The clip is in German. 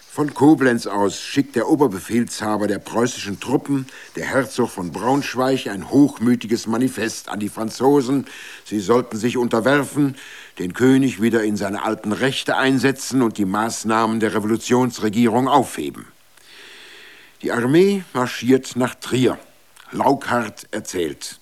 Von Koblenz aus schickt der Oberbefehlshaber der preußischen Truppen, der Herzog von Braunschweig, ein hochmütiges Manifest an die Franzosen. Sie sollten sich unterwerfen, den König wieder in seine alten Rechte einsetzen und die Maßnahmen der Revolutionsregierung aufheben. Die Armee marschiert nach Trier. Lauckart erzählt: